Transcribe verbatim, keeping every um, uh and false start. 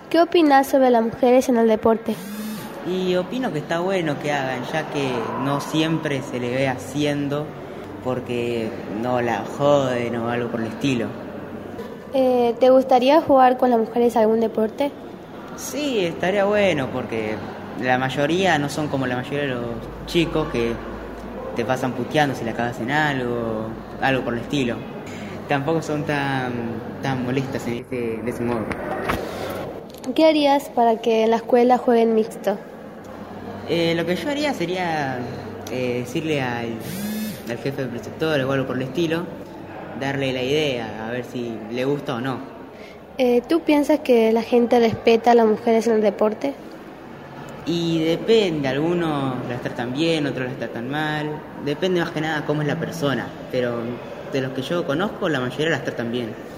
¿Qué opinas sobre las mujeres en el deporte? Y opino que está bueno que hagan, ya que no siempre se le ve haciendo porque no la joden o algo por el estilo. Eh, ¿te gustaría jugar con las mujeres algún deporte? Sí, estaría bueno porque la mayoría no son como la mayoría de los chicos que te pasan puteando si la cagas en algo, algo por el estilo. Tampoco son tan, tan molestas en ese, de ese modo. ¿Qué harías para que en la escuela jueguen mixto? Eh, lo que yo haría sería eh, decirle al, al jefe del preceptor o algo por el estilo, darle la idea, a ver si le gusta o no. Eh, ¿tú piensas que la gente respeta a las mujeres en el deporte? Y depende, algunos las tratan bien, otros las tratan mal. Depende más que nada cómo es la persona, pero de los que yo conozco, la mayoría las tratan bien.